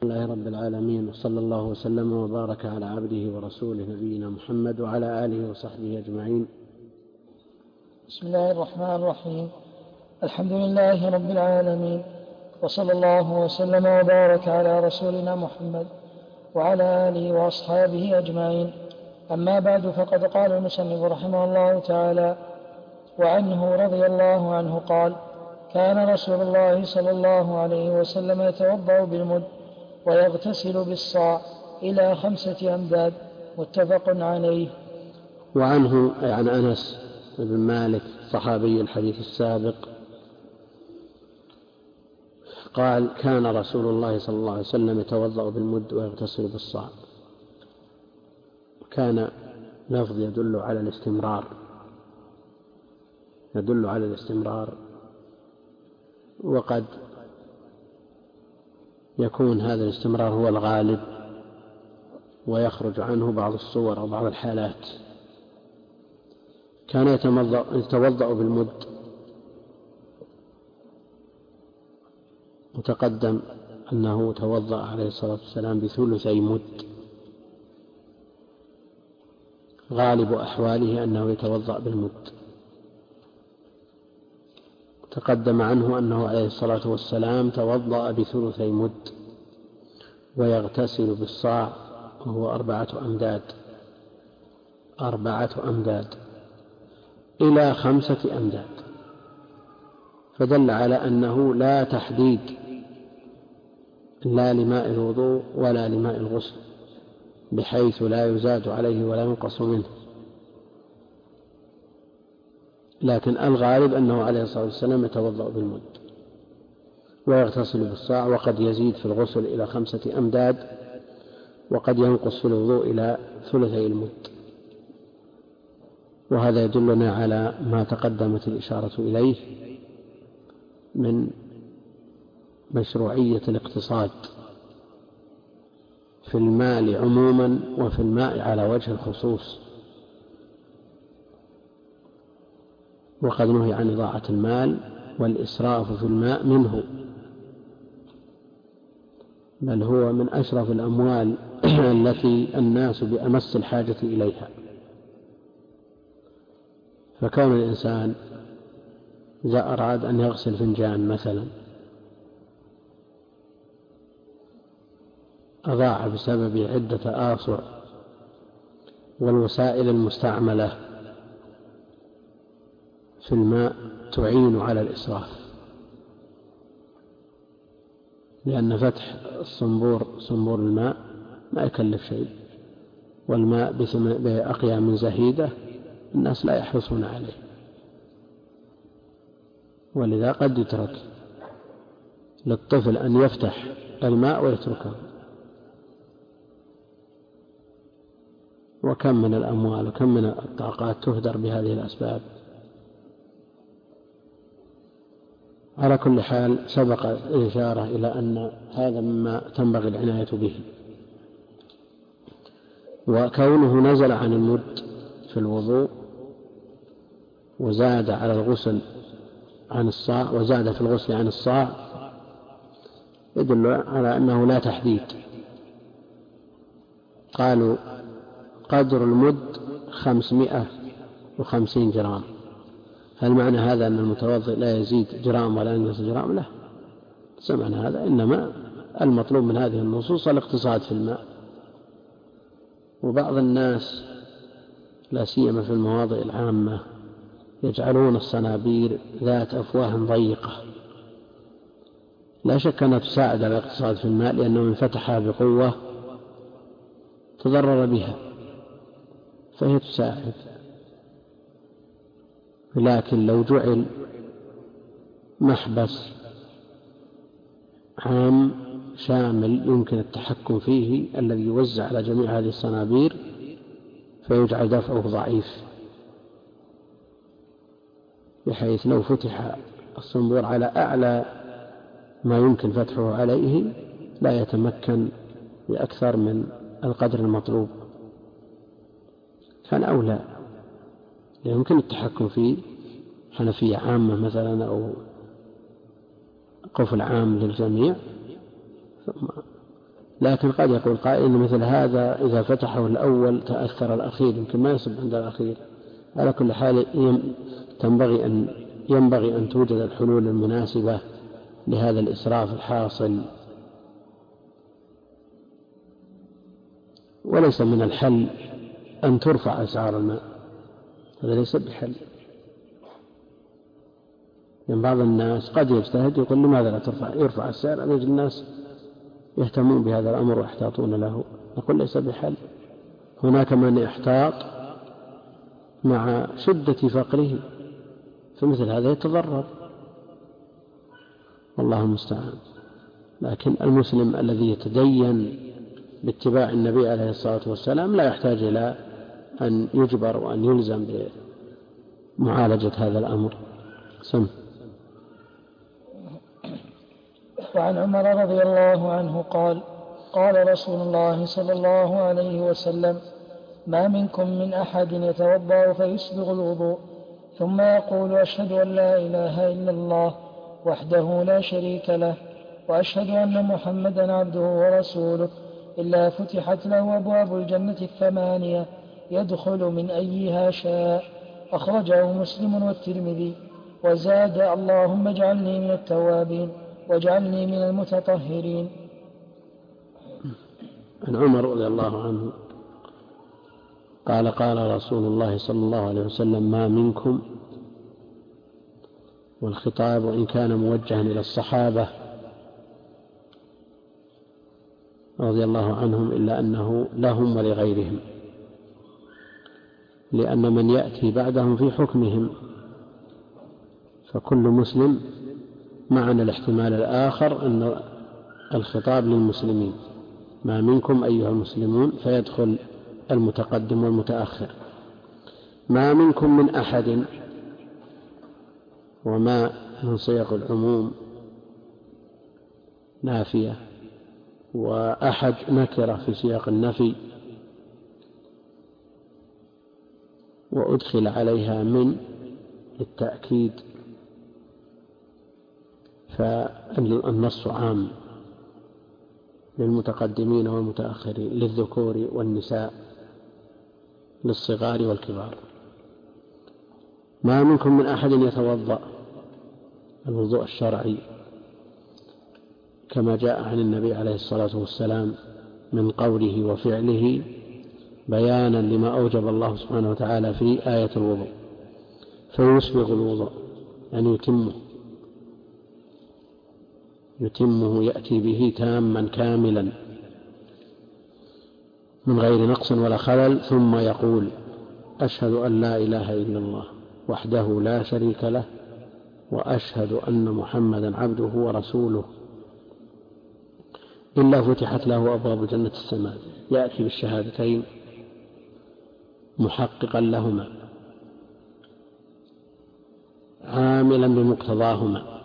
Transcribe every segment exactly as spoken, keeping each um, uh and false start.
الحمد لله رب العالمين، وصلى الله وسلم وبارك على عبده ورسوله نبينا محمد وعلى آله وصحبه أجمعين. بسم الله الرحمن الرحيم. الحمد لله رب العالمين، وصلى الله وسلم وبارك على رسولنا محمد وعلى آله وأصحابه أجمعين. أما بعد، فقد قال المصنف رحمه الله تعالى: وعنه رضي الله عنه قال: كان رسول الله صلى الله عليه وسلم يتوضأ بالمد ويغتسل بالصاع إلى خمسة أمداد. متفق عليه. وعنه أي عن أنس بن مالك صحابي الحديث السابق قال: كان رسول الله صلى الله عليه وسلم يتوضأ بالمد ويغتسل بالصاع. كان لفظ يدل على الاستمرار يدل على الاستمرار وقد يكون هذا الاستمرار هو الغالب ويخرج عنه بعض الصور أو بعض الحالات. كان يتوضأ بالمد، وتقدم أنه توضأ عليه الصلاة والسلام بثلثي مد، غالب أحواله أنه يتوضأ بالمد. تقدم عنه أنه عليه الصلاة والسلام توضأ بثلثي مد ويغتسل بالصاع، وهو أربعة أمداد أربعة أمداد إلى خمسة أمداد، فدل على أنه لا تحديد لا لماء الوضوء ولا لماء الغسل، بحيث لا يزاد عليه ولا ينقص منه، لكن الغالب أنه عليه الصلاة والسلام يتوضأ بالمد ويغتسل بالصاع، وقد يزيد في الغسل إلى خمسة أمداد، وقد ينقص في الوضوء إلى ثلثي المد. وهذا يدلنا على ما تقدمت الإشارة إليه من مشروعية الاقتصاد في المال عموما وفي الماء على وجه الخصوص. وقد نهي عن إضاعة المال والإسراف في الماء منه، بل هو من أشرف الأموال التي الناس بأمس الحاجة إليها. فكون الإنسان إذا أراد أن يغسل فنجان مثلا أضاع بسبب عدة آصع والوسائل المستعملة في الماء تعين على الإسراف، لأن فتح الصنبور صنبور الماء ما يكلف شيء، والماء بأقيام زهيدة الناس لا يحرصون عليه، ولذا قد يترك للطفل أن يفتح الماء ويتركه. وكم من الأموال وكم من الطاقات تهدر بهذه الأسباب. على كل حال، سبق الإشارة إلى أن هذا مما تنبغي العناية به. وكونه نزل عن المد في الوضوء وزاد على الغسل عن الصاع وزاد في الغسل عن الصاع يدل على أنه لا تحديد. قالوا قدر المد خمسمائة وخمسين جرام. هل معنى هذا أن المتوضئ لا يزيد جرام ولا ينقص جرام؟ لا، سمعنا هذا. إنما المطلوب من هذه النصوص الاقتصاد في الماء. وبعض الناس لا سيما في المواضع العامة يجعلون الصنابير ذات أفواه ضيقة، لا شك أنها تساعد على الاقتصاد في الماء، لأنه من فتحها بقوة تضرر بها فهي تساعد. لكن لو جعل محبس عام شامل يمكن التحكم فيه الذي يوزع على جميع هذه الصنابير فيجعل دفعه ضعيف، بحيث لو فتح الصنبور على أعلى ما يمكن فتحه عليه لا يتمكن بأكثر من القدر المطلوب، كان أولى. يمكن التحكم في حنفية عامة مثلا أو قفل عام للجميع، ثم لكن قد يقول قائل إن مثل هذا إذا فتحه الأول تأثر الأخير، يمكن ما يصب عند الأخير. على كل حال ينبغي أن ينبغي أن توجد الحلول المناسبة لهذا الإسراف الحاصل. وليس من الحل أن ترفع أسعار الماء، هذا ليس بحل. يعني بعض الناس قد يجتهد يقول لماذا لا ترفع يرفع السعر، أن يجد الناس يهتمون بهذا الأمر ويحتاطون له. نقول ليس بحل. هناك من يحتاط مع شدة فقره، فمثل هذا يتضرر، والله المستعان. لكن المسلم الذي يتدين باتباع النبي عليه الصلاة والسلام لا يحتاج إلى أن يجبر وأن يلزم بمعالجة هذا الأمر. سم. وعن عمر رضي الله عنه قال: قال رسول الله صلى الله عليه وسلم: ما منكم من أحد يتوضأ فيسبغ الوضوء ثم يقول: أشهد أن لا إله إلا الله وحده لا شريك له وأشهد أن محمدا عبده ورسوله إلا فتحت له أبواب الجنة الثمانية يدخل من أيها شاء. أخرجه مسلم والترمذي. وزاد: اللهم اجعلني من التوابين واجعلني من المتطهرين. عن عمر رضي الله عنه قال: قال رسول الله صلى الله عليه وسلم: ما منكم، والخطاب وإن كان موجها إلى الصحابة رضي الله عنهم إلا أنه لهم ولغيرهم، لأن من يأتي بعدهم في حكمهم، فكل مسلم معنا الاحتمال الآخر أن الخطاب للمسلمين: ما منكم أيها المسلمون، فيدخل المتقدم والمتأخر. ما منكم من أحد، وما من صيغ العموم نافية، وأحد نكرة في سياق النفي، وأدخل عليها من للتأكيد، فالنص عام للمتقدمين والمتأخرين، للذكور والنساء، للصغار والكبار. ما منكم من أحد يتوضأ، الوضوء الشرعي كما جاء عن النبي عليه الصلاة والسلام من قوله وفعله بيانا لما أوجب الله سبحانه وتعالى في آية الوضوء، فيسبغ الوضوء يعني يتمه يتمه يأتي به تاما كاملا من غير نقص ولا خلل، ثم يقول: أشهد أن لا إله إلا الله وحده لا شريك له وأشهد أن محمدا عبده ورسوله إلا فتحت له أبواب جنة السماء. يأتي بالشهادتين محققا لهما عاملا بمقتضاهما،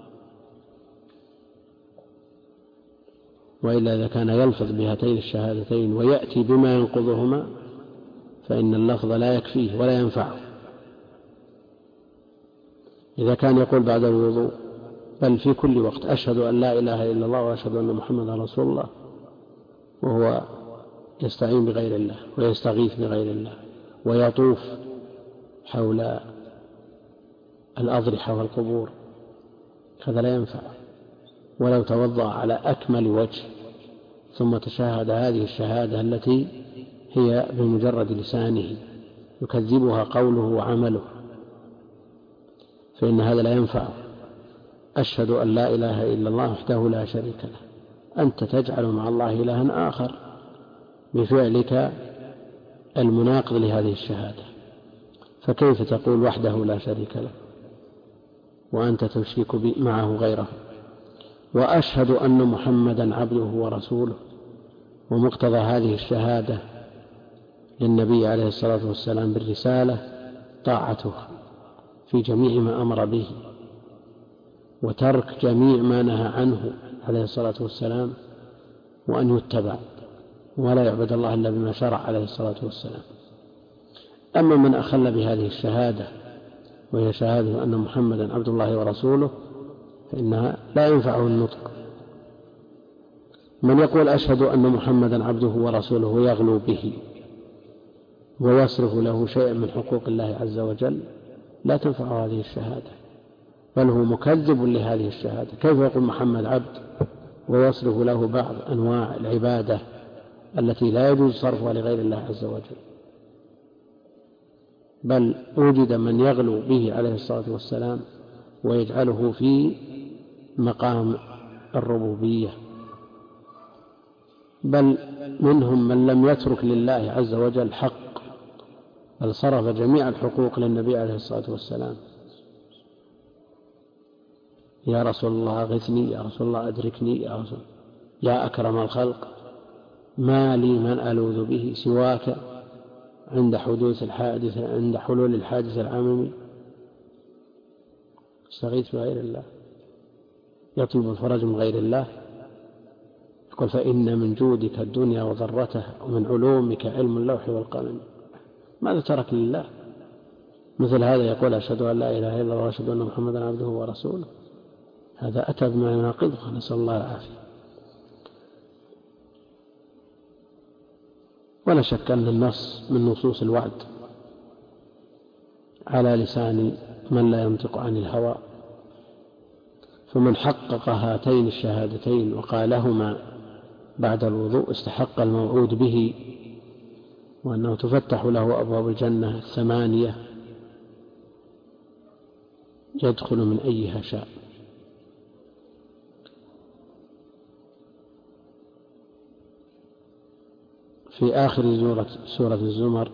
وإلا إذا كان يلفظ بهاتين الشهادتين ويأتي بما ينقضهما فإن اللفظ لا يكفيه ولا ينفعه. إذا كان يقول بعد الوضوء بل في كل وقت: أشهد أن لا إله إلا الله وأشهد أن محمدا رسول الله، وهو يستعين بغير الله ويستغيث بغير الله ويطوف حول الأضرحة والقبور، هذا لا ينفع. ولو توضأ على أكمل وجه ثم تشاهد هذه الشهادة التي هي بمجرد لسانه يكذبها قوله وعمله، فإن هذا لا ينفع. أشهد أن لا إله إلا الله وحده لا شريك له، أنت تجعل مع الله إلها آخر بفعلك المناقض لهذه الشهادة، فكيف تقول وحده لا شريك له وأنت تشرك معه غيره؟ وأشهد أن محمدا عبده ورسوله، ومقتضى هذه الشهادة للنبي عليه الصلاة والسلام بالرسالة طاعته في جميع ما أمر به، وترك جميع ما نهى عنه عليه الصلاة والسلام، وأن يتبع ولا يعبد الله إلا بما شرع عليه الصلاة والسلام. أما من أخل بهذه الشهادة وهي شهادة أن محمدا عبد الله ورسوله فإنها لا ينفعه النطق، من يقول أشهد أن محمدا عبده ورسوله يغلو به ويصرف له شيئا من حقوق الله عز وجل لا تنفع هذه الشهادة، بل هو مكذب لهذه الشهادة. كيف يقول محمد عبد ويصرف له بعض أنواع العبادة التي لا يجوز صرفها لغير الله عز وجل؟ بل وجد من يغلو به عليه الصلاة والسلام ويجعله في مقام الربوبية، بل منهم من لم يترك لله عز وجل حق، بل صرف جميع الحقوق للنبي عليه الصلاة والسلام. يا رسول الله أغثني، يا رسول الله أدركني، يا رسول يا أكرم الخلق ما لي من ألوذ به سواك عند حدوث الحادثة عند حلول الحادث العاممي. استغيث بغير الله، يطلب الفرج من غير الله. يقول فإن من جودك الدنيا وضرتها ومن علومك علم اللوح والقلم. ماذا ترك لله؟ مثل هذا يقول أشهد أن لا إله إلا الله وأشهد أن محمدا عبده ورسوله، هذا أتى بما يناقضه، نسأل الله العافية. ولا شك أن النص من نصوص الوعد على لسان من لا ينطق عن الهوى، فمن حقق هاتين الشهادتين وقالهما بعد الوضوء استحق الموعود به، وأنه تفتح له أبواب الجنة الثمانية يدخل من أيها شاء. في آخر سورة الزمر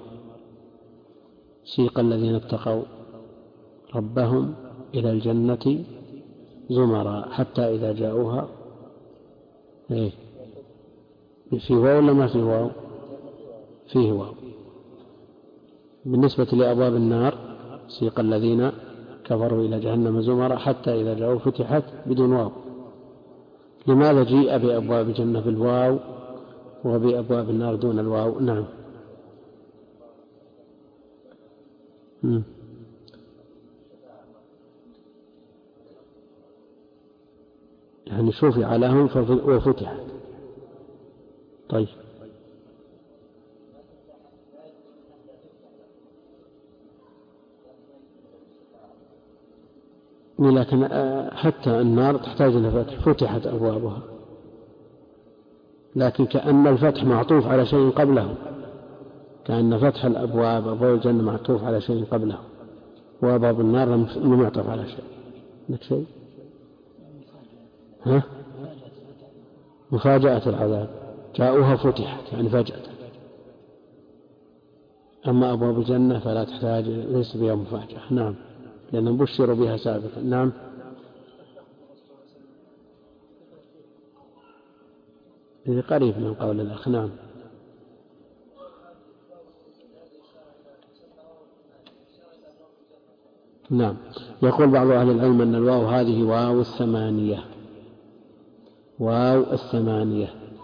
سيق الذين اتقوا ربهم إلى الجنة زمرا حتى إذا جاءوها إيه في واو ولا ما في واو؟ فيه واو. بالنسبة لأبواب النار سيق الذين كفروا إلى جهنم زمرا حتى إذا جاءوا فتحت بدون واو. لماذا جيء بأبواب الجنة بالواو وبأبواب النار دون الواو؟ نعم. م. يعني شفع لهم وفتحت. طيب لكن حتى النار تحتاج إلى فتح، فتحت أبوابها، لكن كأن الفتح معطوف على شيء قبله، كأن فتح الأبواب أبواب الجنة معطوف على شيء قبله، وأبواب النار لم يعطف على شيء. لك شيء؟ ها؟ مفاجأة العذاب، جاءوها فتحت يعني فجأة. أما أبواب الجنة فلا تحتاج، ليس بها مفاجأة. نعم، لأنهم بشروا بها سابقا. نعم. قريب من قول الأخ. نعم. نعم. يقول بعض أهل العلم أن الواو هذه واو الثمانية، واو الثمانية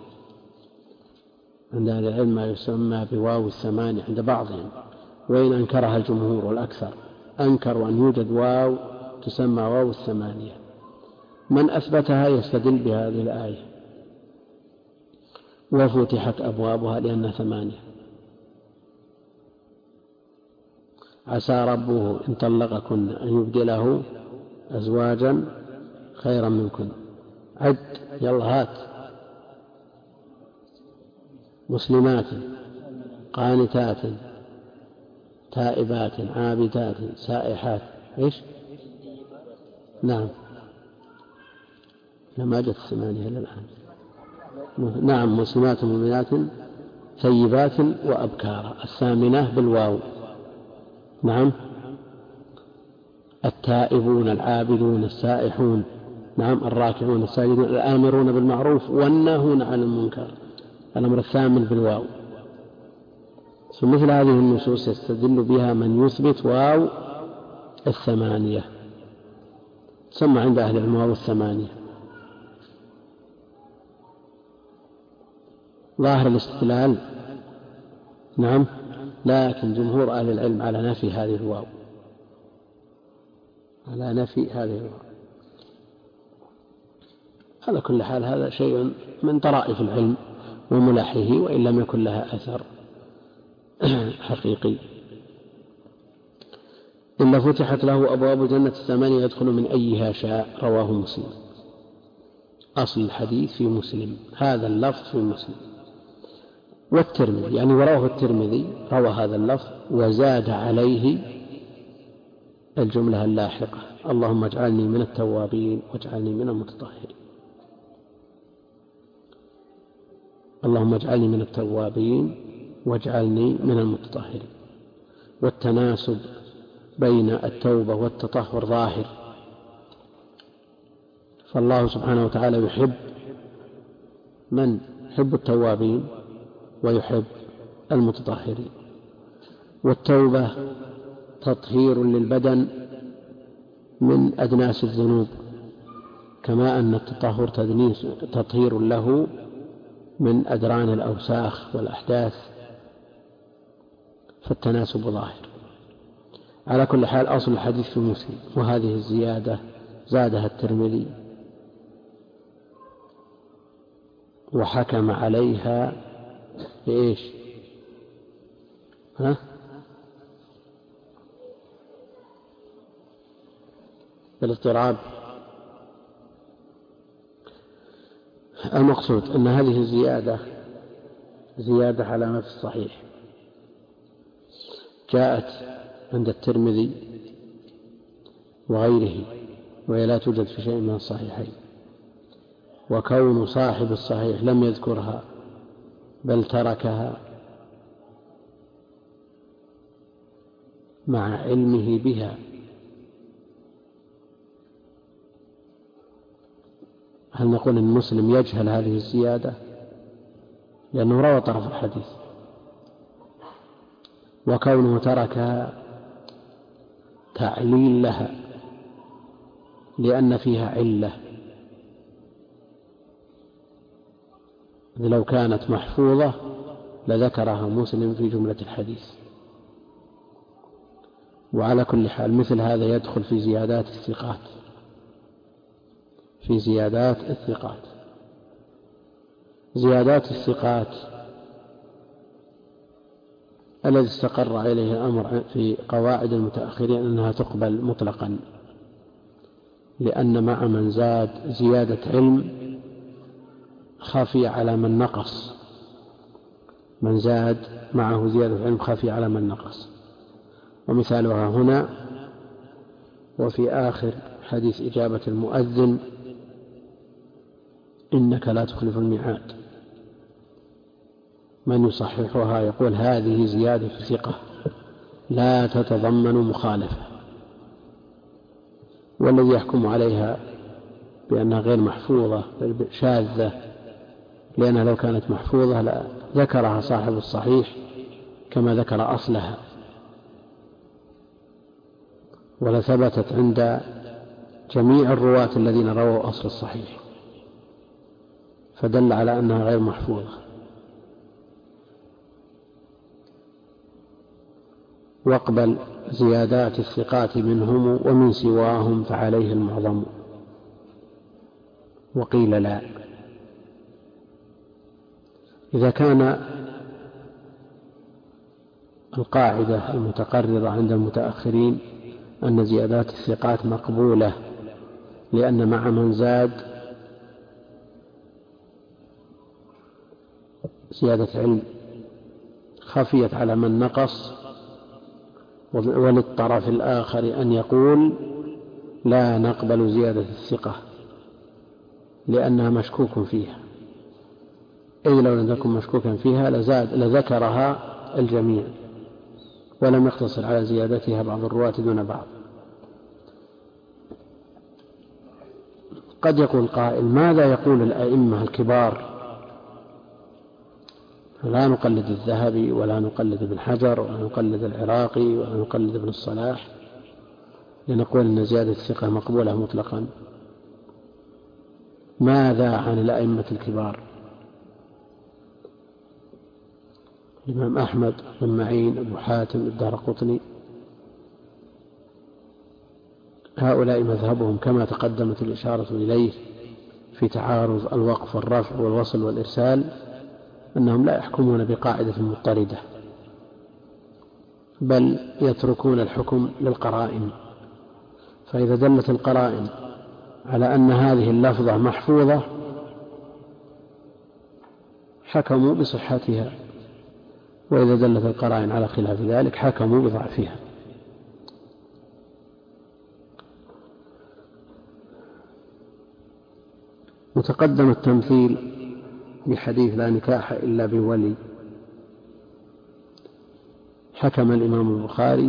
عند أهل العلم ما يسمى بواو الثمانية عند بعضهم، وإن أنكرها الجمهور والأكثر أنكروا أن يوجد واو تسمى واو الثمانية. من أثبتها يستدل بهذه الآية وفتحت أبوابها لأنها ثمانية. عسى ربه إن طلقكن أن يبدله أزواجا خيرا منكن. عد يلا هات. مسلمات قانتات تائبات عابدات سائحات إيش؟ نعم، لما جت الثمانية إلى الآن. نعم، مسلمات مؤمنات ثيبات وأبكارا، الثامنة بالواو. نعم. التائبون العابدون السائحون، نعم، الراكعون الساجدون الآمرون بالمعروف والناهون عن المنكر، الأمر الثامن بالواو. فمثل هذه النصوص يستدل بها من يثبت واو الثمانية، تسمى عند أهل العلم واو الثمانية. ظاهر الاستدلال نعم، لكن جمهور أهل العلم على نفي هذه الواو، على نفي هذه الواو. على كل حال هذا شيء من طرائف العلم وملاحه، وإن لم يكن لها أثر حقيقي. إلا فتحت له أبواب الجنة الثمانية يدخل من أيها شاء. رواه مسلم. أصل الحديث في مسلم، هذا اللفظ في مسلم. والترمذي يعني ورواه الترمذي روى هذا اللفظ وزاد عليه الجملة اللاحقة: اللهم اجعلني من التوابين واجعلني من المتطهرين. اللهم اجعلني من التوابين واجعلني من المتطهرين. والتناسب بين التوبة والتطهر ظاهر، فالله سبحانه وتعالى يحب من يحب التوابين ويحب المتطهرين. والتوبة تطهير للبدن من أدناس الذنوب، كما أن التطهر تطهير له من أدران الأوساخ والأحداث، فالتناسب ظاهر. على كل حال أصل الحديث في مسلم، وهذه الزيادة زادها الترمذي وحكم عليها بإيش؟ ها؟ بالاضطراب. المقصود أن هذه الزيادة زيادة على ما في الصحيح، جاءت عند الترمذي وغيره، وهي لا توجد في شيء من الصحيحين. وكون صاحب الصحيح لم يذكرها بل تركها مع علمه بها، هل نقول إن مسلم يجهل هذه الزيادة؟ لأنه روى طرف الحديث. وكونه تركها تعليل لها، لأن فيها علة. لو كانت محفوظة لذكرها مسلم في جملة الحديث. وعلى كل حال مثل هذا يدخل في زيادات الثقات، في زيادات الثقات. زيادات الثقات الذي استقر عليه الأمر في قواعد المتأخرين أنها تقبل مطلقا، لأن مع من زاد زيادة علم خفي على من نقص، من زاد معه زيادة علم خفي على من نقص. ومثالها هنا وفي آخر حديث إجابة المؤذن: إنك لا تخلف الميعاد. من يصححها يقول هذه زيادة في ثقة لا تتضمن مخالفة، والذي يحكم عليها بأنها غير محفوظة شاذة، لأنها لو كانت محفوظة لا ذكرها صاحب الصحيح كما ذكر أصلها، ولثبتت عند جميع الرواة الذين رووا أصل الصحيح، فدل على أنها غير محفوظة. واقبل زيادات الثقات منهم ومن سواهم فعليه المعظم. وقيل لا. إذا كان القاعدة المتقررة عند المتأخرين أن زيادات الثقات مقبولة لأن مع من زاد زيادة علم خفيت على من نقص، وللطرف الآخر أن يقول لا نقبل زيادة الثقة لأنها مشكوك فيها، أي لو لم تكن مشكوكا فيها لزاد لذكرها الجميع ولم يقتصر على زيادتها بعض الرواة دون بعض. قد يقول قائل ماذا يقول الأئمة الكبار؟ لا نقلد الذهبي ولا نقلد ابن حجر ولا نقلد العراقي ولا نقلد ابن الصلاح لنقول أن زيادة الثقة مقبولة مطلقا. ماذا عن الأئمة الكبار؟ الإمام أحمد بن معين، أبو حاتم، الدارقطني، هؤلاء مذهبهم كما تقدمت الإشارة إليه في تعارض الوقف والرفع والوصل والإرسال أنهم لا يحكمون بقاعدة مضطردة، بل يتركون الحكم للقرائن. فإذا دلت القرائن على أن هذه اللفظة محفوظة حكموا بصحتها، وإذا دلت القرائن على خلاف ذلك حكموا بضعفها. وتقدم التمثيل بحديث لا نكاح إلا بولي. حكم الإمام البخاري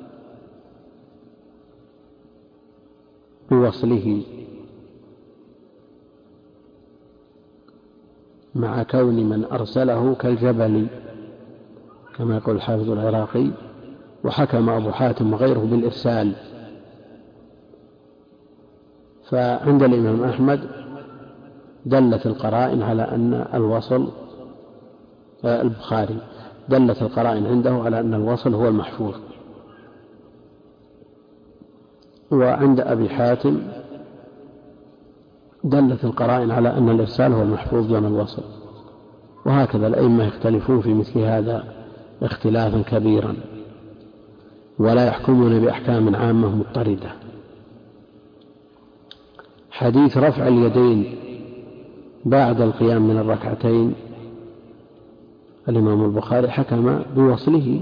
بوصله مع كون من أرسله كالجبل كما يقول الحافظ العراقي، وحكم أبو حاتم وغيره بالإرسال. فعند الإمام أحمد دلت القرائن على أن الوصل البخاري دلت القرائن عنده على أن الوصل هو المحفوظ، وعند أبي حاتم دلت القرائن على أن الإرسال هو المحفوظ دون الوصل. وهكذا الأئمة يختلفون في مثل هذا اختلافا كبيرا، ولا يحكمون بأحكام عامة مضطردة. حديث رفع اليدين بعد القيام من الركعتين الإمام البخاري حكم بوصله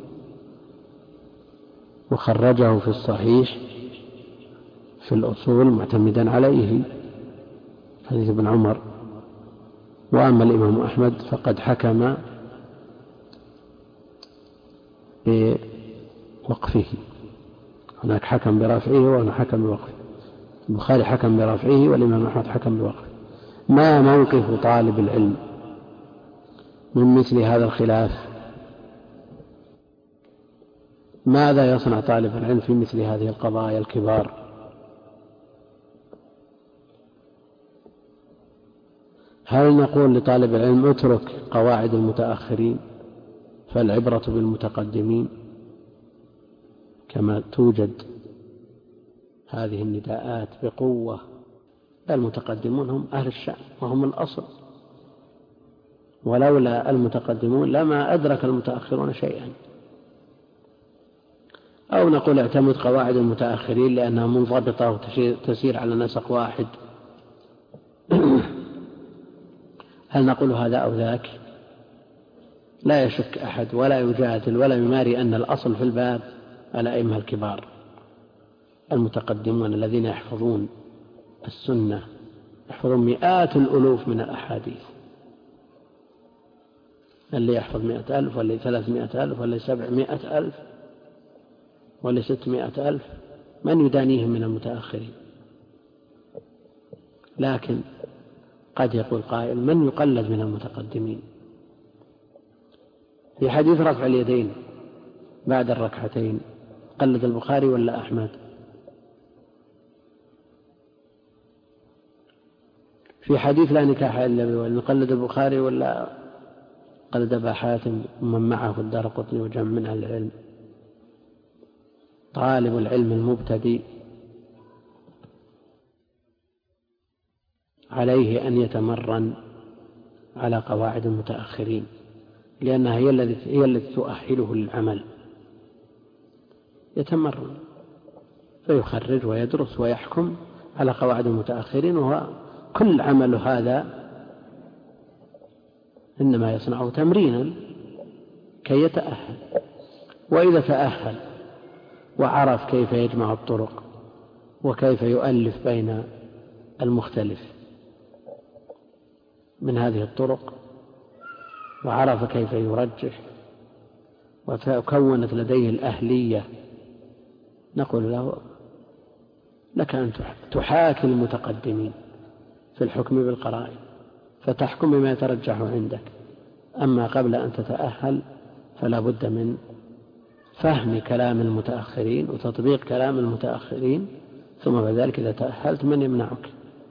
وخرجه في الصحيح في الأصول معتمدا عليه حديث ابن عمر. وأما الإمام أحمد فقد حكم بوقفه، هناك حكم برفعه وهنا حكم بوقفه. البخاري حكم برفعه والإمام أحمد حكم بوقفه. ما موقف طالب العلم من مثل هذا الخلاف؟ ماذا يصنع طالب العلم في مثل هذه القضايا الكبار؟ هل نقول لطالب العلم اترك قواعد المتأخرين فالعبرة بالمتقدمين، كما توجد هذه النداءات بقوة؟ المتقدمون هم أهل الشأن وهم الأصل، ولولا المتقدمون لما أدرك المتأخرون شيئا. أو نقول اعتمد قواعد المتأخرين لأنها منضبطة وتسير على نسق واحد. هل نقول هذا أو ذاك؟ لا يشك أحد ولا يجادل ولا يماري أن الأصل في الباب الأئمة الكبار المتقدمون الذين يحفظون السنة، يحفظون مئات الألوف من الأحاديث، اللي يحفظ مئة ألف واللي ثلاثمائة ألف واللي سبعمائة ألف واللي ستمائة ألف، من يدانيهم من المتأخرين؟ لكن قد يقول قائل من يقلد من المتقدمين؟ في حديث رفع اليدين بعد الركعتين قلد البخاري ولا أحمد؟ في حديث لا نكاح إلا بولي نقلد البخاري ولا قلد أبا حاتم ومن معه في الدارقطني وجمع من أهل العلم؟ طالب العلم المبتدئ عليه أن يتمرن على قواعد المتأخرين، لأنها هي التي هي التي تؤهله للعمل. يتمرن فيخرج ويدرس ويحكم على قواعد المتأخرين، وهو كل عمل هذا إنما يصنعه تمرينا كي يتأهل. وإذا تأهل وعرف كيف يجمع الطرق وكيف يؤلف بين المختلف من هذه الطرق، وعرف كيف يرجح وكونت لديه الأهلية، نقول له لك أن تحاكي المتقدمين في الحكم بالقرائن فتحكم بما يترجح عندك. أما قبل أن تتأهل فلا بد من فهم كلام المتأخرين وتطبيق كلام المتأخرين، ثم بعد ذلك إذا تأهلت من يمنعك؟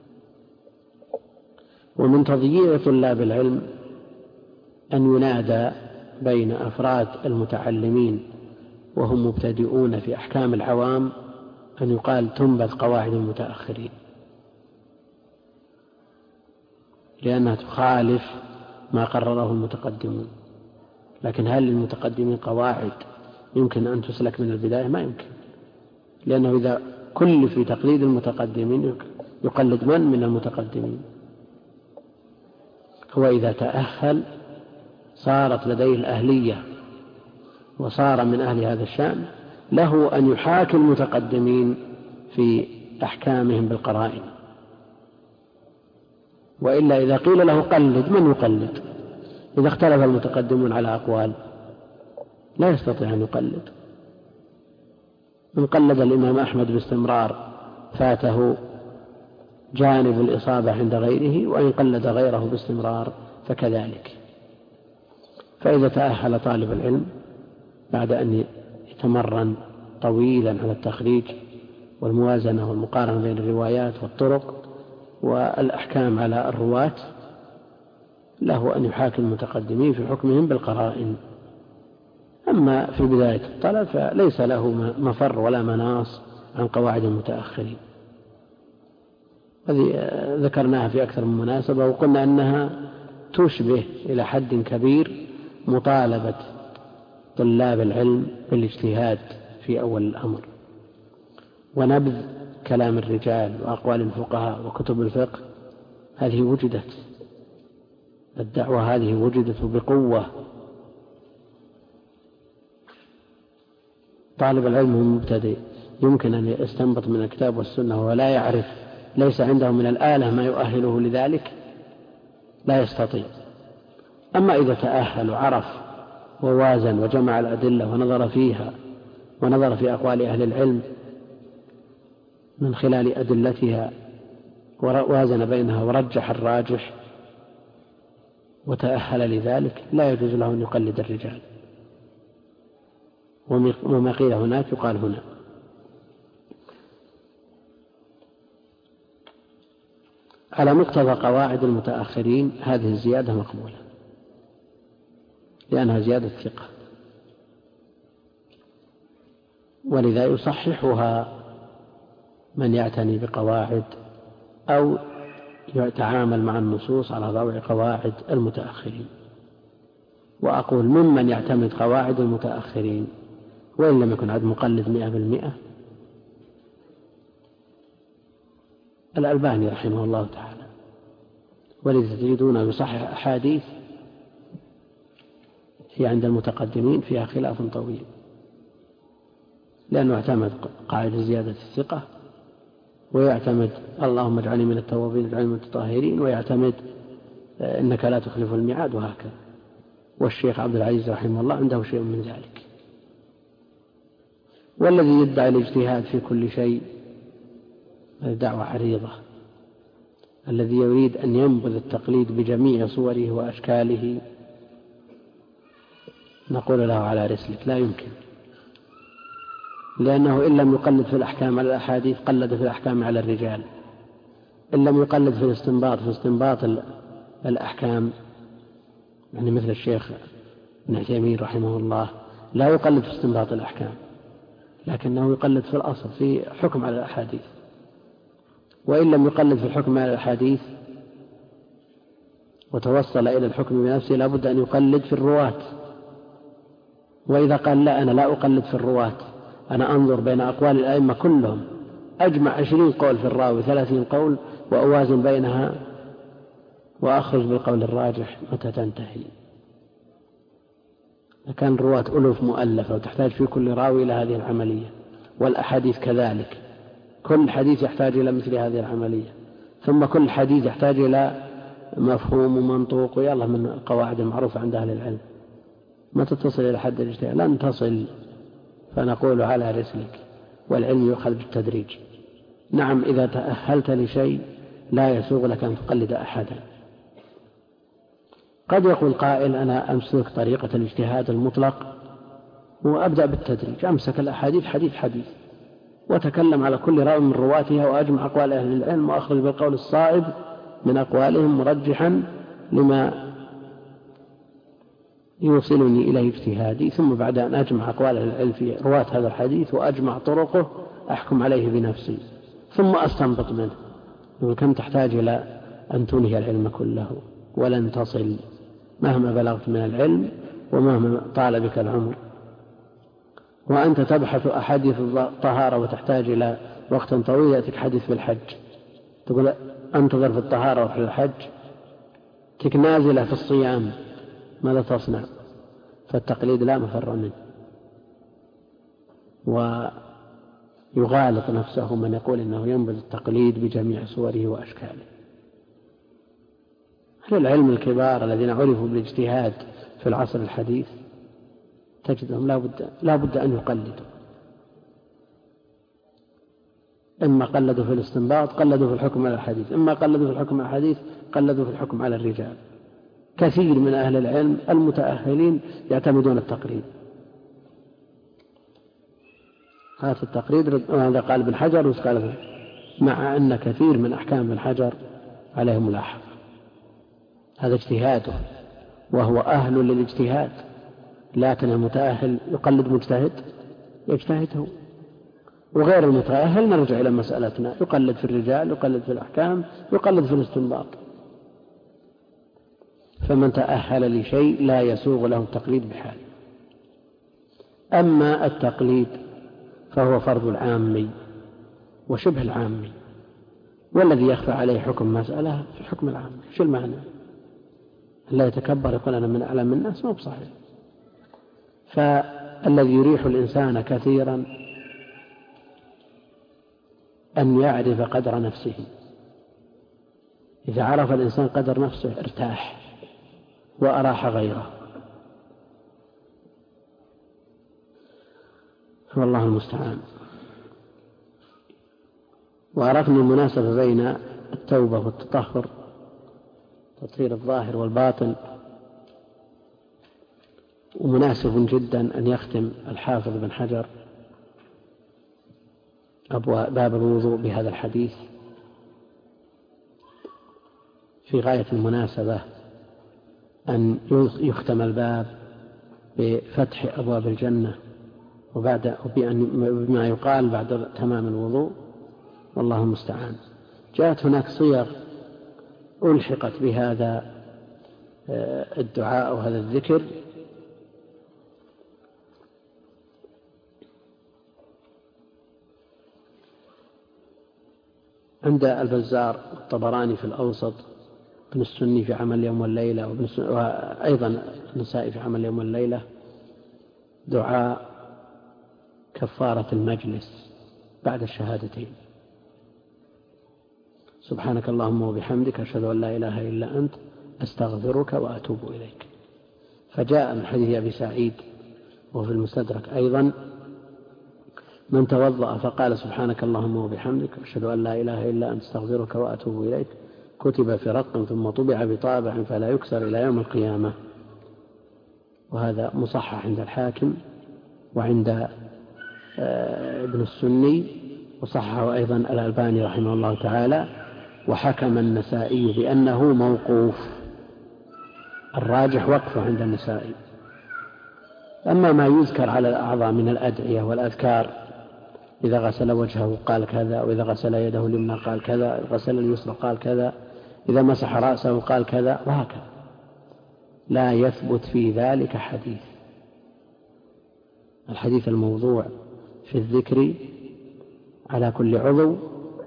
ومن تضييع طلاب العلم أن ينادى بين أفراد المتعلمين وهم مبتدئون في أحكام العوام أن يقال تنبذ قواعد المتأخرين. لأنها تخالف ما قرره المتقدمون. لكن هل للمتقدمين قواعد يمكن أن تسلك من البداية؟ ما يمكن، لأنه إذا كل في تقليد المتقدمين يقلد من من المتقدمين؟ هو إذا تأهل صارت لديه الأهلية وصار من أهل هذا الشأن له أن يحاكي المتقدمين في أحكامهم بالقرائن. وإلا إذا قيل له قلد، من يقلد؟ إذا اختلف المتقدمون على أقوال لا يستطيع أن يقلد. من قلد الإمام أحمد باستمرار فاته جانب الإصابة عند غيره، وإن قلد غيره باستمرار فكذلك. فإذا تأهل طالب العلم بعد أن يتمرن طويلا على التخريج والموازنة والمقارنة بين الروايات والطرق والأحكام على الرواة، له أن يحاكي المتقدمين في حكمهم بالقرائن. أما في بداية الطلب فليس له مفر ولا مناص عن قواعد المتأخرين. هذه ذكرناها في أكثر من مناسبة، وقلنا أنها تشبه إلى حد كبير مطالبة طلاب العلم بالاجتهاد في أول الأمر، ونبذ كلام الرجال وأقوال الفقهاء وكتب الفقه. هذه وجدت، الدعوة هذه وجدت بقوة. طالب العلم المبتدئ يمكن أن يستنبط من الكتاب والسنة ولا يعرف، ليس عنده من الآلة ما يؤهله لذلك، لا يستطيع. أما إذا تأهل وعرف ووازن وجمع الأدلة ونظر فيها ونظر في أقوال أهل العلم من خلال أدلتها ووازن بينها ورجح الراجح وتأهل لذلك، لا يجوز له أن يقلد الرجال، وما قيل هناك يقال هنا. على مقتضى قواعد المتأخرين هذه الزيادة مقبولة لأنها زيادة ثقة، ولذا يصححها من يعتني بقواعد أو يتعامل مع النصوص على ضوء قواعد المتأخرين. وأقول ممن يعتمد قواعد المتأخرين وإن لم يكن عد مقلد مئة بالمئة الألباني رحمه الله تعالى، ولذا تجدون يصحح أحاديث هي عند المتقدمين فيها خلاف طويل، لأنه اعتمد قاعدة زيادة الثقة، ويعتمد اللهم اجعلني من التوابين واجعلني من المتطهرين، ويعتمد إنك لا تخلف الميعاد، وهكذا. والشيخ عبد العزيز رحمه الله عنده شيء من ذلك. والذي يدعي الاجتهاد في كل شيء دعوة عريضة. الذي يريد أن ينبذ التقليد بجميع صوره وأشكاله نقول له على رسلك، لا يمكن، لأنه إن لم يقلد في الأحكام على الأحاديث قلد في الأحكام على الرجال، إن لم يقلد في الاستنباط في استنباط الأحكام، يعني مثل الشيخ ابن عثيمين رحمه الله لا يقلد في استنباط الأحكام، لكنه يقلد في الأصل في حكم على الأحاديث. وإن لم يقلد في الحكم على الأحاديث وتوصل إلى الحكم بنفسه لابد أن يقلد في الرواة. وإذا قال لا أنا لا أقلد في الرواة، أنا أنظر بين أقوال الأئمة كلهم، أجمع عشرين قول في الراوي ثلاثين قول وأوازن بينها وأخرج بالقول الراجح، متى تنتهي؟ كان الرواة ألوف مؤلفة وتحتاج في كل راوي إلى هذه العملية، والأحاديث كذلك، كل حديث يحتاج إلى مثل هذه العملية، ثم كل حديث يحتاج إلى مفهوم ومنطوق ويلا من القواعد المعروفة عند أهل العلم. ما تتصل إلى حد الاجتهاد، لن تصل، فنقول على رسلك، والعلم يؤخذ بالتدريج. نعم إذا تأهلت لشيء لا يسوغ لك أن تقلد أحدا. قد يقول قائل أنا أمسك طريقة الاجتهاد المطلق وأبدأ بالتدريج، أمسك الأحاديث حديث حديث وتكلم على كل راوي من رواتها وأجمع أقوال أهل العلم وأخرج بالقول الصائب من أقوالهم مرجحا لما يوصلني إليه اجتهادي، ثم بعد أن أجمع أقوال أهل العلم في رواة هذا الحديث وأجمع طرقه أحكم عليه بنفسي ثم أستنبط منه. كم تحتاج إلى أن تنهي العلم كله، ولن تصل مهما بلغت من العلم ومهما طال بك العمر. وأنت تبحث أحاديث الطهارة وتحتاج إلى وقت طويل، يأتيك حديث في الحج تقول أنتظر في الطهارة وفي الحج، تك نازلة في الصيام، ماذا تصنع؟ فالتقليد لا مفر منه، ويغالط نفسه من يقول إنه ينبذ التقليد بجميع صوره وأشكاله. أهل العلم الكبار الذين عرفوا بالاجتهاد في العصر الحديث تجدهم لا بد, لا بد أن يقلدوا، إما قلدوا في الاستنباط قلدوا في الحكم على الحديث، إما قلدوا في الحكم على الحديث قلدوا في الحكم على الرجال. كثير من أهل العلم المتأهلين يعتمدون التقليد. هذا التقليد وهذا قال ابن حجر وقال، مع أن كثير من أحكام ابن حجر عليه ملاحظة. هذا اجتهاده وهو أهل للاجتهاد، لكن المتأهل يقلد مجتهد يجتهد هو، وغير المتأهل نرجع إلى مسألتنا، يقلد في الرجال، يقلد في الأحكام، يقلد في الاستنباط. فمن تأهل لشيء لا يسوغ له التقليد بحال. أما التقليد فهو فرض العامي وشبه العامي، والذي يخفى عليه حكم مسألة في الحكم العامي. شو المعنى؟ لا يتكبر يقول أنا من أعلم الناس، مو بصحيح. فالذي يريح الإنسان كثيرا أن يعرف قدر نفسه. إذا عرف الإنسان قدر نفسه ارتاح وأراح غيره، والله المستعان. وعرفنا المناسبة بين التوبة والتطهر، تطهير الظاهر والباطن. ومناسب جدا أن يختم الحافظ بن حجر أبواب باب الوضوء بهذا الحديث في غاية المناسبة، أن يختم الباب بفتح أبواب الجنة وبعد بما يقال بعد تمام الوضوء، والله المستعان. جاءت هناك صيغ ألحقت بهذا الدعاء وهذا الذكر، عند البزار والطبراني في الأوسط، ابن السني في عمل اليوم والليلة، وأيضا النسائي في عمل اليوم والليلة، دعاء كفارة المجلس بعد الشهادتين: سبحانك اللهم وبحمدك أشهد أن لا إله إلا أنت أستغفرك وأتوب إليك. فجاء من حديث أبي سعيد وفي المستدرك أيضا: من توضأ فقال سبحانك اللهم وبحمدك أشهد أن لا إله إلا أنت أستغفرك وأتوب إليك كتب في رق ثم طبع بطابع فلا يكسر إلى يوم القيامة. وهذا مصحح عند الحاكم وعند ابن السني، وصححه أيضا الألباني رحمه الله تعالى. وحكم النسائي بأنه موقوف، الراجح وقفه عند النسائي. أما ما يذكر على الأعضاء من الأدعية والأذكار، إذا غسل وجهه قال كذا، وإذا غسل يده اليمنى قال كذا، إذا غسل اليسرى قال كذا، إذا مسح رأسه قال كذا، وهكذا، لا يثبت في ذلك حديث. الحديث الموضوع في الذكر على كل عضو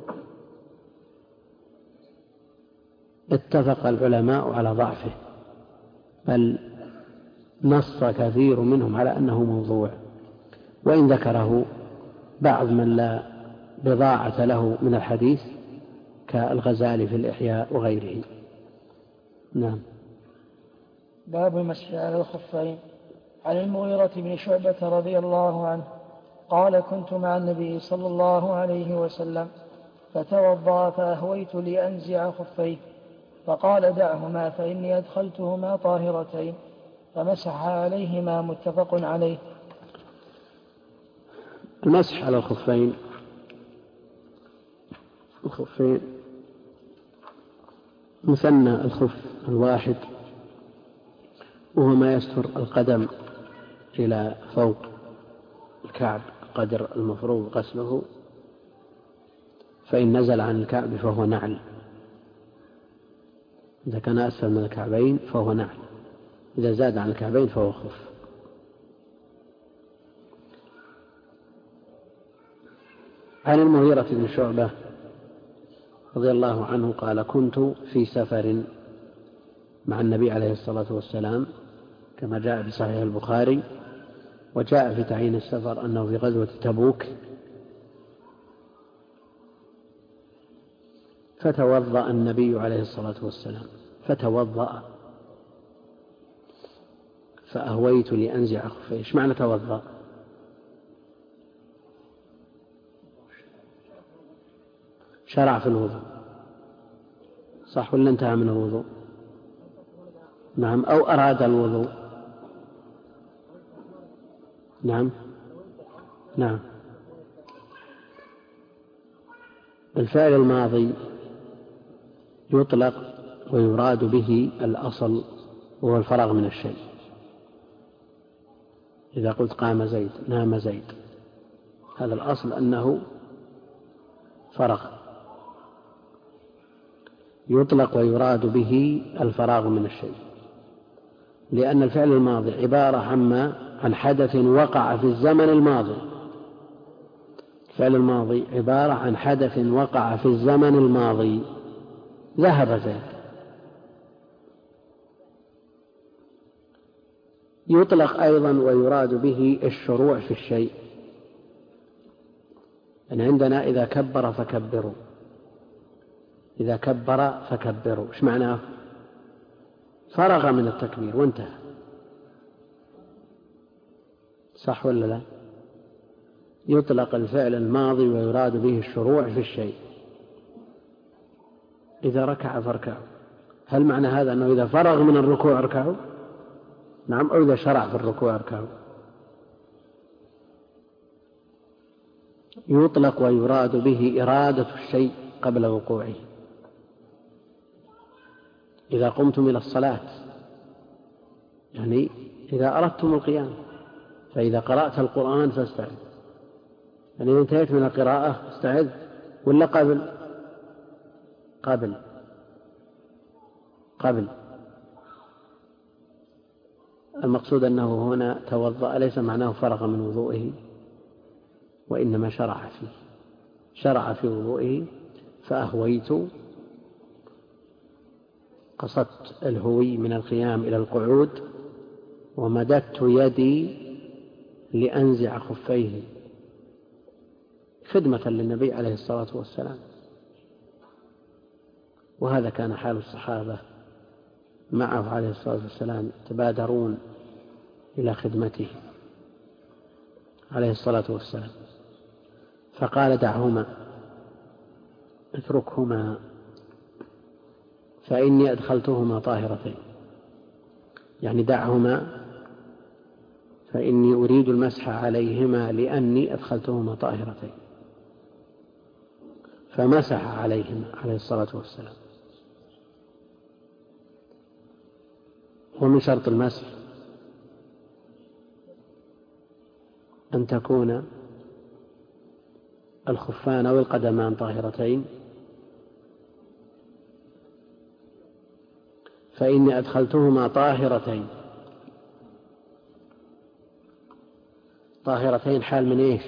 اتفق العلماء على ضعفه، بل نص كثير منهم على أنه موضوع، وإن ذكره بعض من لا بضاعة له من الحديث كالغزالي في الإحياء وغيره. نعم. باب المسح على الخفين. عن المغيرة بن شعبة رضي الله عنه قال: كنت مع النبي صلى الله عليه وسلم فتوضأ فأهويت لأنزع خفيه فقال: دعهما فإني أدخلتهما طاهرتين، فمسح عليهما. متفق عليه. المسح على الخفين الخفين مثنى الخف الواحد، وهو ما يستر القدم إلى فوق الكعب قدر المفروض غسله، فإن نزل عن الكعب فهو نعل. إذا كان أسفل من الكعبين فهو نعل، إذا زاد عن الكعبين فهو خف. عن المغيرة بن شعبة رضي الله عنه قال: كنت في سفر مع النبي عليه الصلاة والسلام كما جاء في صحيح البخاري، وجاء في تعيين السفر أنه في غزوة تبوك، فتوضأ النبي عليه الصلاة والسلام فتوضأ فأهويت لأنزع خفيه. إيش معنى توضأ؟ شرع في الوضوء، صح ولا انتهى من الوضوء؟ نعم، أو أراد الوضوء. نعم نعم. الفعل الماضي يطلق ويراد به الأصل وهو الفراغ من الشيء. إذا قلت قام زيد، نام زيد، هذا الأصل أنه فرغ. يطلق ويراد به الفراغ من الشيء، لأن الفعل الماضي عبارة عما عن حدث وقع في الزمن الماضي. الفعل الماضي عبارة عن حدث وقع في الزمن الماضي. ذهب زيد. يطلق أيضا ويراد به الشروع في الشيء. أن عندنا إذا كبر فكبروا، إذا كبر فكبروا، إيش معناه؟ فرغ من التكبير وانتهى، صح ولا لا؟ يطلق الفعل الماضي ويراد به الشروع في الشيء. إذا ركع فاركعوا، هل معنى هذا أنه إذا فرغ من الركوع اركعوا؟ نعم، أو إذا شرع في الركوع اركعوا. يطلق ويراد به إرادة الشيء قبل وقوعه. إذا قمتم إلى الصلاة، يعني إذا أردتم القيام، فإذا قرأت القرآن فاستعذ، يعني إذا انتهيت من القراءة استعذ، ولا قبل قبل قبل المقصود أنه هنا توضأ، ليس معناه فرغ من وضوئه، وإنما شرع فيه، شرع في وضوئه. فأهويت، قصدت الهوي من القيام إلى القعود، ومددت يدي لأنزع خفيه خدمة للنبي عليه الصلاة والسلام. وهذا كان حال الصحابة معه عليه الصلاة والسلام، تبادرون إلى خدمته عليه الصلاة والسلام. فقال: دعهما، اتركهما، فإني أدخلتهما طاهرتين. يعني دعهما فإني أريد المسح عليهما لأني أدخلتهما طاهرتين. فمسح عليهما عليه الصلاة والسلام. ومن شرط المسح أن تكون الخفان أو القدمان طاهرتين. فإني أدخلتهما طاهرتين. طاهرتين حال من إيش؟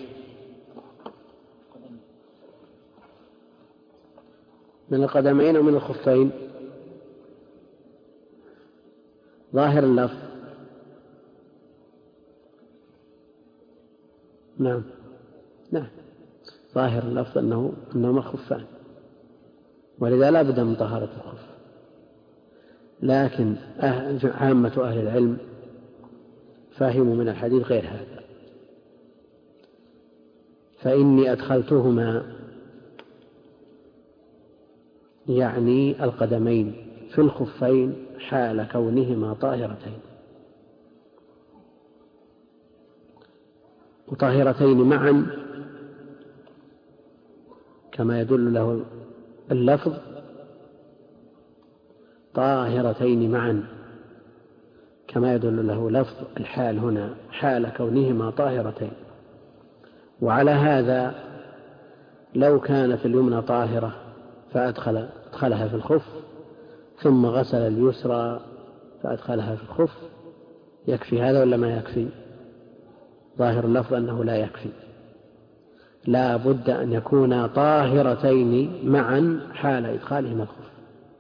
من القدمين أو من الخفين؟ ظاهر اللفظ. نعم نعم، ظاهر اللفظ أنه أنهما الخفان، ولذا لا بد من طهارة الخف. لكن عامة أهل العلم فهموا من الحديث غير هذا. فإني أدخلتهما يعني القدمين في الخفين حال كونهما طاهرتين. وطاهرتين معا كما يدل له اللفظ، طاهرتين معا كما يدل له لفظ الحال هنا، حال كونهما طاهرتين. وعلى هذا لو كانت اليمنى طاهرة فأدخل أدخلها في الخف، ثم غسل اليسرى فأدخلها في الخف، يكفي هذا ولا ما يكفي؟ ظاهر اللفظ أنه لا يكفي، لا بد أن يكونا طاهرتين معا حال إدخالهما الخف.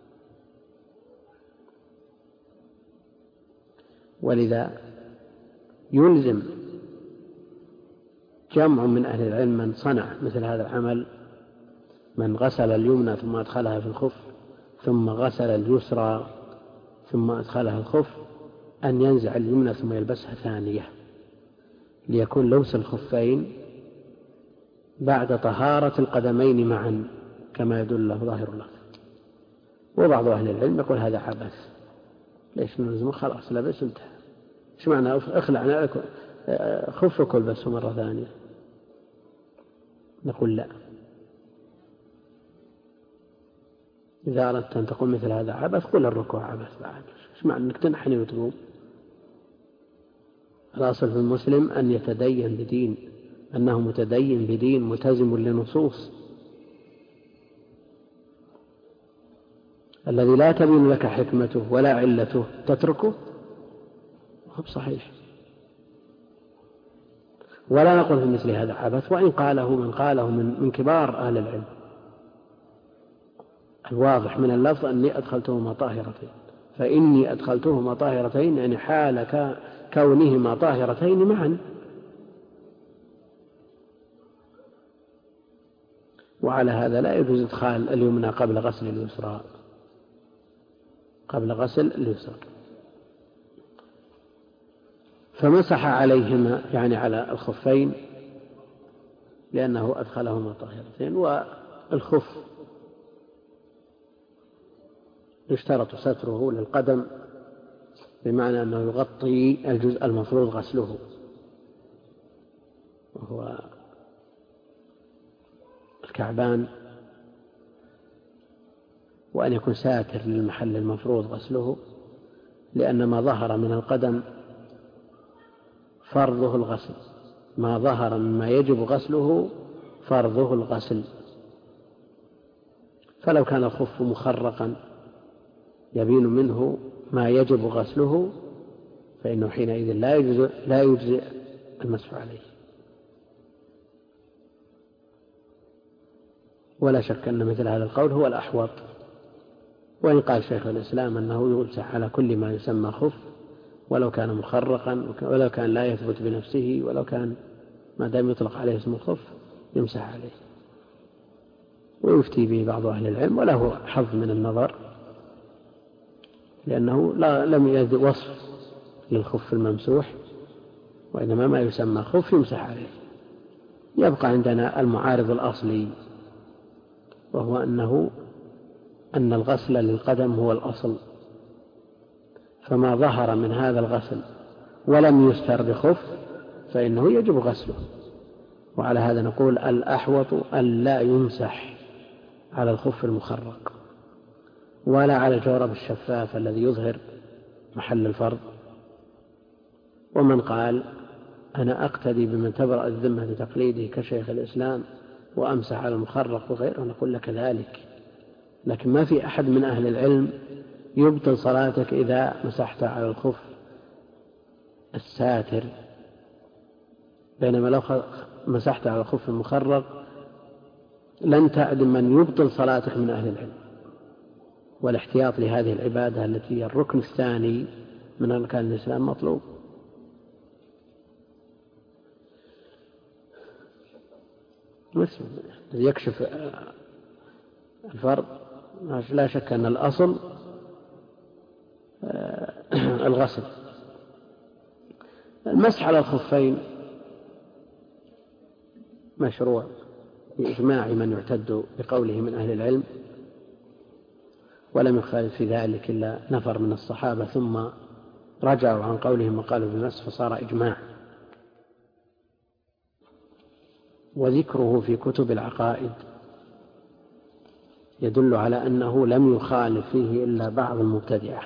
ولذا يلزم جمع من أهل العلم من صنع مثل هذا العمل، من غسل اليمنى ثم أدخلها في الخف ثم غسل اليسرى ثم أدخلها الخف، أن ينزع اليمنى ثم يلبسها ثانية، ليكون لبس الخفين بعد طهارة القدمين معا كما يدل له ظاهر الله. وبعض أهل العلم يقول هذا عبث، ليش نلزمه؟ خلاص لبس انتهى، ايش معنى اخلع خفك والبسه مرة ثانية؟ نقول لا، إذا أردت أن تقول مثل هذا عبث قل الركوع عبث بعد، ايش معنى أنك تنحني وتقوم؟ الأصل في المسلم أن يتدين بدين، أنه متدين بدين ملتزم لنصوص. الذي لا تبين لك حكمته ولا علته تتركه هو صحيح. ولا نقول في مثل هذا عبث، وإن قاله من قاله من, من كبار أهل العلم. الواضح من اللفظ أني أدخلتهما طاهرتين، فإني أدخلتهما طاهرتين يعني حال كونهما طاهرتين معا. وعلى هذا لا يجوز إدخال اليمنى قبل غسل اليسرى، قبل غسل اليسرى. فمسح عليهما يعني على الخفين لأنه أدخلهما طاهرتين. والخف يشترط ستره للقدم بمعنى أنه يغطي الجزء المفروض غسله، وهو الكعبان، وأن يكون ساتر للمحل المفروض غسله، لأن ما ظهر من القدم فرضه الغسل، ما ظهر مما يجب غسله فرضه الغسل. فلو كان الخف مخرقا يبين منه ما يجب غسله فإنه حينئذ لا يجزئ لا يجزئ المسح عليه. ولا شك أن مثل هذا القول هو الأحوط. وإن قال شيخ الإسلام أنه يمسح على كل ما يسمى خف ولو كان مخرقا ولو كان لا يثبت بنفسه ولو كان ما دام يطلق عليه اسم الخف يمسح عليه، ويفتي به بعض أهل العلم وله حظ من النظر، لأنه لا لم يجد وصف للخف الممسوح، وإنما ما يسمى خف يمسح عليه. يبقى عندنا المعارض الأصلي، وهو أنه أن الغسل للقدم هو الأصل، فما ظهر من هذا الغسل ولم يستر بخف فإنه يجب غسله. وعلى هذا نقول الأحوط أن لا يمسح على الخف المخرق ولا على الجورب الشفاف الذي يظهر محل الفرض. ومن قال أنا أقتدي بمن تبرأ الذمة بتقليده كشيخ الإسلام وأمسح على المخرق وغيره، نقول لك ذلك، لكن ما في أحد من أهل العلم يبطل صلاتك إذا مسحت على الخف الساتر، بينما لو مسحت على الخف المخرق لن تعد من يبطل صلاتك من أهل العلم. والاحتياط لهذه العبادة التي هي الركن الثاني من أركان الإسلام مطلوب. يكشف الفرض لا شك أن الأصل الغسل. المسح على الخفين مشروع بإجماع من يعتد بقوله من أهل العلم، ولم يخالف في ذلك إلا نفر من الصحابة ثم رجعوا عن قولهم وقالوا بالمسح فصار إجماع. وذكره في كتب العقائد يدل على أنه لم يخالف فيه إلا بعض المبتدعة.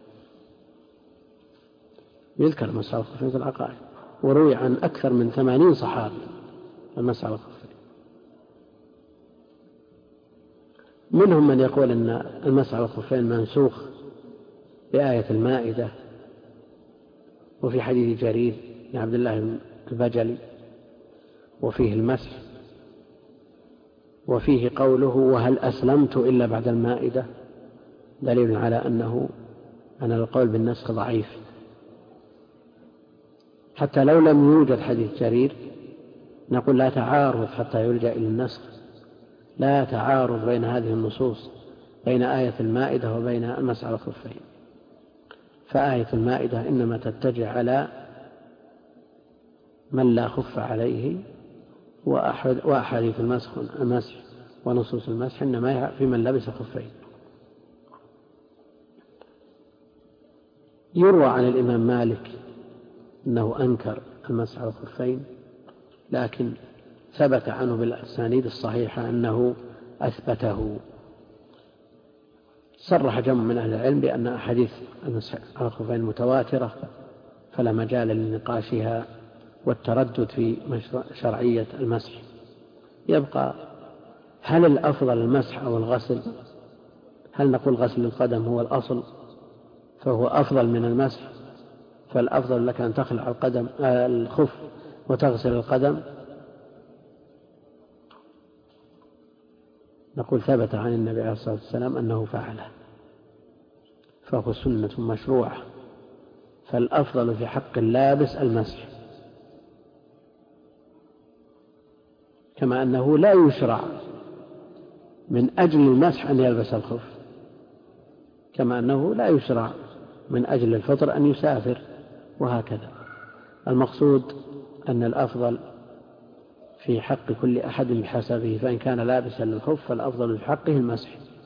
يذكر المسح على الخفين في العقائد، وروي عن أكثر من ثمانين صحابي المسح على الخفين. منهم من يقول أن المسح على الخفين منسوخ بآية المائدة، وفي حديث جرير لعبد الله البجلي وفيه المسح، وفيه قوله وهل أسلمت إلا بعد المائدة، دليل على أنه أن القول بالنسخ ضعيف. حتى لو لم يوجد حديث جرير نقول لا تعارض حتى يلجأ إلى النسخ، لا تعارض بين هذه النصوص، بين آية المائدة وبين المسح على الخفين. فآية المائدة إنما تتجه على من لا خف عليه، وأحاديث المسح المسح ونصوص المسح إنما في من لبس خفين. يروى عن الإمام مالك أنه أنكر المسح على الخفين، لكن ثبت عنه بالأسانيد الصحيحة أنه أثبته. صرح جمع من أهل العلم بأن أحاديث المسح على الخفين متواترة، فلا مجال لنقاشها والتردد في شرعية المسح. يبقى هل الأفضل المسح أو الغسل؟ هل نقول غسل القدم هو الأصل فهو أفضل من المسح، فالأفضل لك أن تخلع القدم الخف وتغسل القدم؟ نقول ثبت عن النبي عليه الصلاة والسلام أنه فعله، فهو سنة مشروعة، فالأفضل في حق اللابس المسح، كما أنه لا يشرع من أجل المسح أن يلبس الخف، كما أنه لا يشرع من أجل الفطر أن يسافر، وهكذا. المقصود أن الأفضل في حق كل أحد بحسبه، فإن كان لابسا للخف فالأفضل في حقه المسح،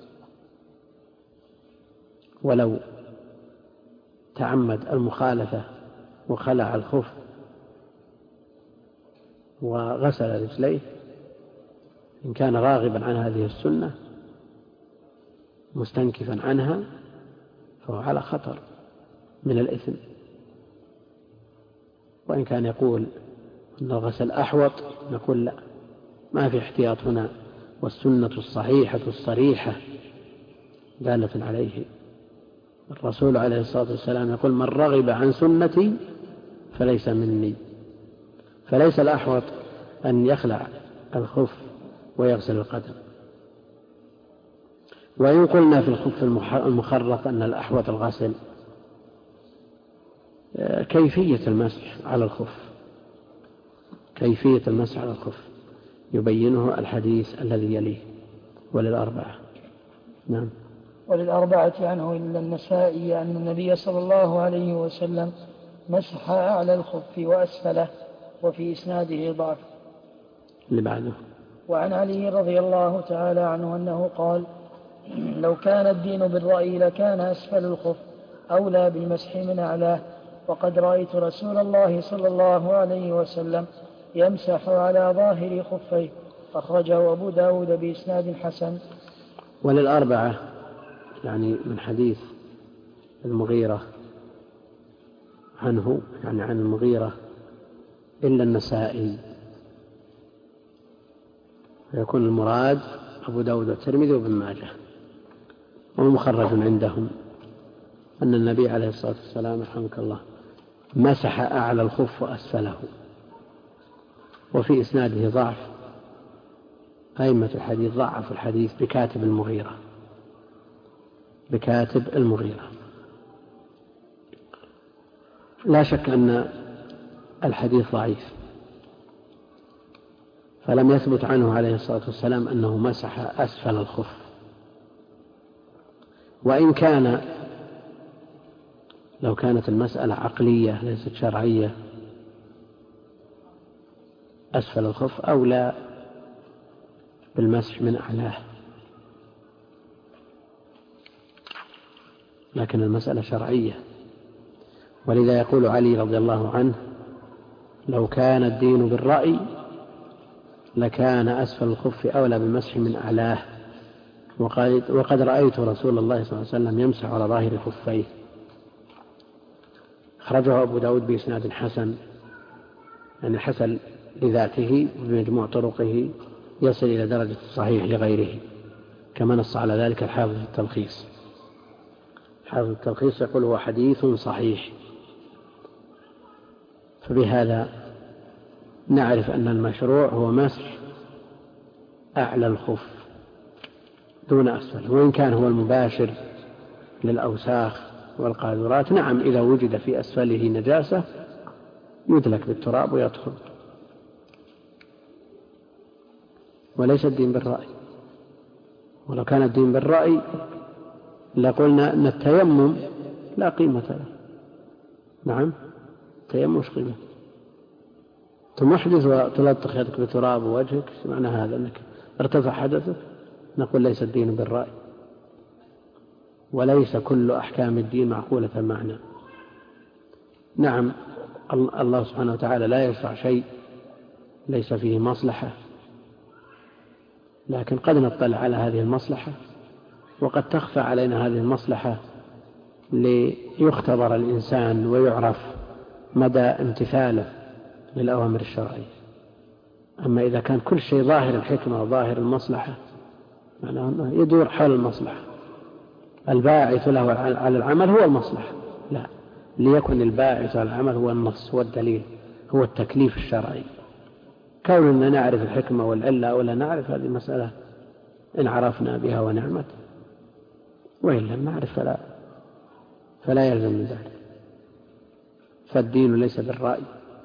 ولو تعمد المخالفة وخلع الخف وغسل رجليه إن كان راغبا عن هذه السنة مستنكفا عنها فهو على خطر من الإثم. وإن كان يقول أن الغسل أحوط نقول لا، ما في احتياط هنا، والسنة الصحيحة الصريحة دالة عليه. الرسول عليه الصلاة والسلام يقول من رغب عن سنتي فليس مني، فليس الأحوط أن يخلع الخف ويغسل القدم. وإن قلنا في الخف المخرق أن الأحوط الغسل، كيفية المسح على الخف كيفية المسح على الخف يبينه الحديث الذي يليه وللأربعة. نعم. وللأربعة عنه إلا النسائي أن النبي صلى الله عليه وسلم مسح أعلى الخف وأسفله، وفي إسناده ضعف. اللي بعده. وعن علي رضي الله تعالى عنه أنه قال لو كان الدين بالرأي لكان أسفل الخف أولى بالمسح من أعلاه، وقد رأيت رسول الله صلى الله عليه وسلم يمسح على ظاهر خفيه، أخرجه أبو داود بإسناد حسن. وللأربعة يعني من حديث المغيرة عنه، يعني عن المغيرة إلا النسائي، فيكون المراد أبو داود والترمذي وابن ماجه. ومخرج عندهم أن النبي عليه الصلاة والسلام رحمك الله مسح أعلى الخف وأسفله، وفي إسناده ضعف. أئمة الحديث ضعفوا الحديث بكاتب المغيرة بكاتب المغيرة لا شك أن الحديث ضعيف، فلم يثبت عنه عليه الصلاة والسلام أنه مسح أسفل الخف. وإن كان لو كانت المسألة عقلية ليست شرعية أسفل الخف أولى بالمسح من أعلاه، لكن المسألة شرعية، ولذا يقول علي رضي الله عنه لو كان الدين بالرأي لكان أسفل الخف أولى بالمسح من أعلاه، وقد رأيت رسول الله صلى الله عليه وسلم يمسح على ظاهر خفيه. أخرجه أبو داود بإسناد حسن، يعني حسن لذاته بمجموع طرقه يصل إلى درجة الصحيح لغيره. كما نص على ذلك الحافظ في التلخيص. حافظ التلخيص يقول هو حديث صحيح. فبهذا نعرف أن المشروع هو مسح أعلى الخف دون أسفل، وإن كان هو المباشر للأوساخ والقاذورات نعم إذا وجد في أسفله نجاسة يدلك بالتراب ويدخل، وليس الدين بالرأي. ولو كان الدين بالرأي لقلنا أن التيمم لا قيمة له. نعم التيمم مش قيمة، تمحدث وتلطخ يدك بتراب ووجهك، معنى هذا أنك ارتفع حدثك؟ نقول ليس الدين بالرأي، وليس كل أحكام الدين معقولة المعنى. نعم الله سبحانه وتعالى لا يشرع شيء ليس فيه مصلحة، لكن قد نطلع على هذه المصلحة وقد تخفى علينا هذه المصلحة ليختبر الإنسان ويعرف مدى امتثاله للأوامر الشرعية. أما إذا كان كل شيء ظاهر الحكمة وظاهر المصلحة معناه أنه يدور حول المصلحة، الباعث له على العمل هو المصلحة، لا، ليكن الباعث على العمل هو النص، هو الدليل، هو التكليف الشرعي. كوننا نعرف الحكمة والعلة ولا نعرف هذه المسألة إن عرفنا بها ونعمت، وإن لم نعرف فلا, فلا يلزم من ذلك. فالدين ليس بالرأي.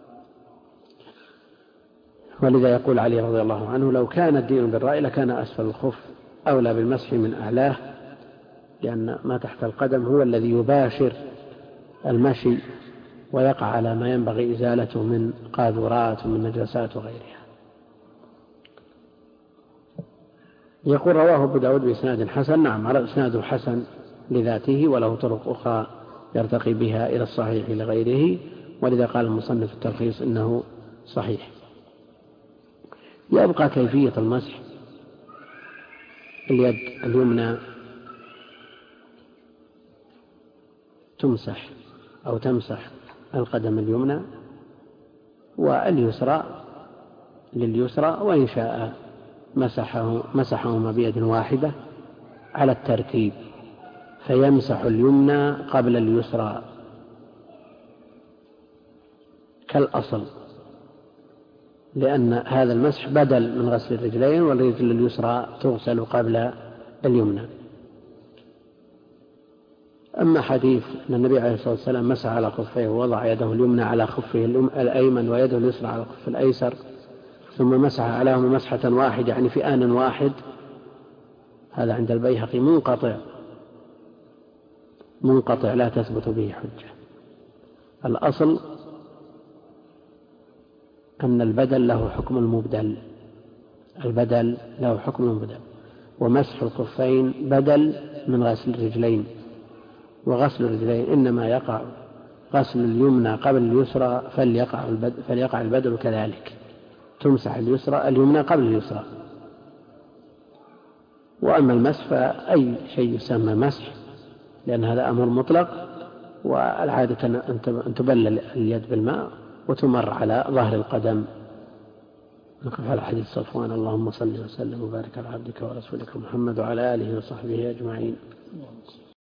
ولذا يقول علي رضي الله عنه لو كان الدين بالرأي لكان أسفل الخف أولى بالمسح من أعلاه، لأن ما تحت القدم هو الذي يباشر المشي ويقع على ما ينبغي إزالته من قاذورات ومن نجاسات وغيرها. يقول رواه أبو داود بإسناد حسن. نعم على إسناده حسن لذاته وله طرق أخرى يرتقي بها إلى الصحيح لغيره، ولذا قال المصنف التلخيص إنه صحيح. يبقى كيفية المسح اليد اليمنى تمسح أو تمسح القدم اليمنى واليسرى لليسرى، وإن شاء مسحه مسحهما بيد واحدة على الترتيب، فيمسح اليمنى قبل اليسرى كالأصل، لأن هذا المسح بدل من غسل الرجلين، والرجل اليسرى تغسل قبل اليمنى. أما حديث أن النبي عليه الصلاة والسلام مسح على خفيه ووضع يده اليمنى على خفه الأيمن ويده اليسرى على الخف الأيسر ثم مسح عليهما مسحة واحدة يعني في آن واحد، هذا عند البيهقي منقطع منقطع لا تثبت به حجة. الأصل أن البدل له حكم المبدل، البدل له حكم المبدل، ومسح الخفين بدل من غسل الرجلين، وغسل الرجلين إنما يقع غسل اليمنى قبل اليسرى فليقع البدل, فليقع البدل كذلك، تمسح اليسرى اليمنى قبل اليسرى. وأما المسح فأي شيء يسمى مسح، لأن هذا أمر مطلق، والعادة أن تبلل اليد بالماء وتمر على ظهر القدم. نقف على حديث صفوان. اللهم صل وسلم وبارك على عبدك ورسولك محمد وعلى آله وصحبه أجمعين.